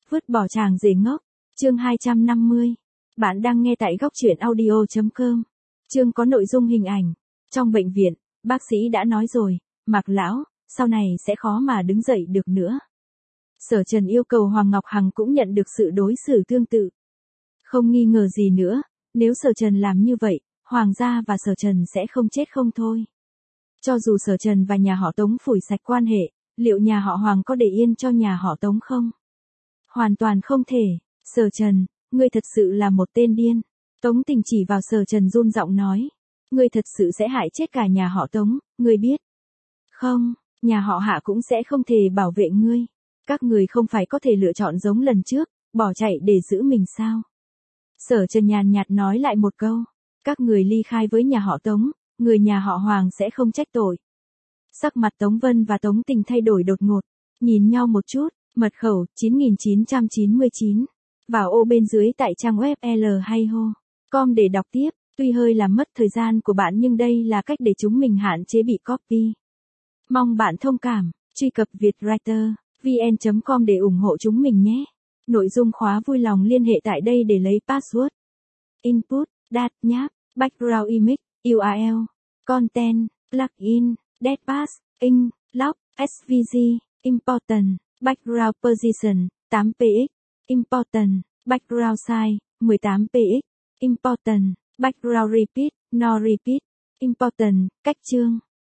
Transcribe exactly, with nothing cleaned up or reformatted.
Vứt bỏ chàng rể ngốc. Chương hai trăm năm mươi. Bạn đang nghe tại góc truyện audio chấm com. Chương có nội dung hình ảnh. Trong bệnh viện, bác sĩ đã nói rồi, Mạc lão, sau này sẽ khó mà đứng dậy được nữa. Sở Trần yêu cầu Hoàng Ngọc Hằng cũng nhận được sự đối xử tương tự. Không nghi ngờ gì nữa, nếu Sở Trần làm như vậy, Hoàng gia và Sở Trần sẽ không chết không thôi. Cho dù Sở Trần và nhà họ Tống phủi sạch quan hệ, liệu nhà họ Hoàng có để yên cho nhà họ Tống không? Hoàn toàn không thể. Sở Trần, ngươi thật sự là một tên điên. Tống Tình chỉ vào Sở Trần run giọng nói. Ngươi thật sự sẽ hại chết cả nhà họ Tống, ngươi biết. Không, nhà họ Hạ cũng sẽ không thể bảo vệ ngươi. Các người không phải có thể lựa chọn giống lần trước, bỏ chạy để giữ mình sao? Sở Trần nhàn nhạt nói lại một câu. Các người ly khai với nhà họ Tống, người nhà họ Hoàng sẽ không trách tội. Sắc mặt Tống Vân và Tống Tình thay đổi đột ngột, nhìn nhau một chút, mật khẩu chín nghìn chín trăm chín mươi chín. Vào ô bên dưới tại trang web l hay ho chấm com để đọc tiếp, tuy hơi làm mất thời gian của bạn nhưng đây là cách để chúng mình hạn chế bị copy. Mong bạn thông cảm, truy cập vietwriter vn chấm com để ủng hộ chúng mình nhé. Nội dung khóa vui lòng liên hệ tại đây để lấy password. Input, dat nháp, background image, u rờ lờ, content, plugin, deadpass, ink, lock, ét vê giê, important, background position, tám px, important, background size, mười tám px, important, background repeat, no repeat, important, cách chương.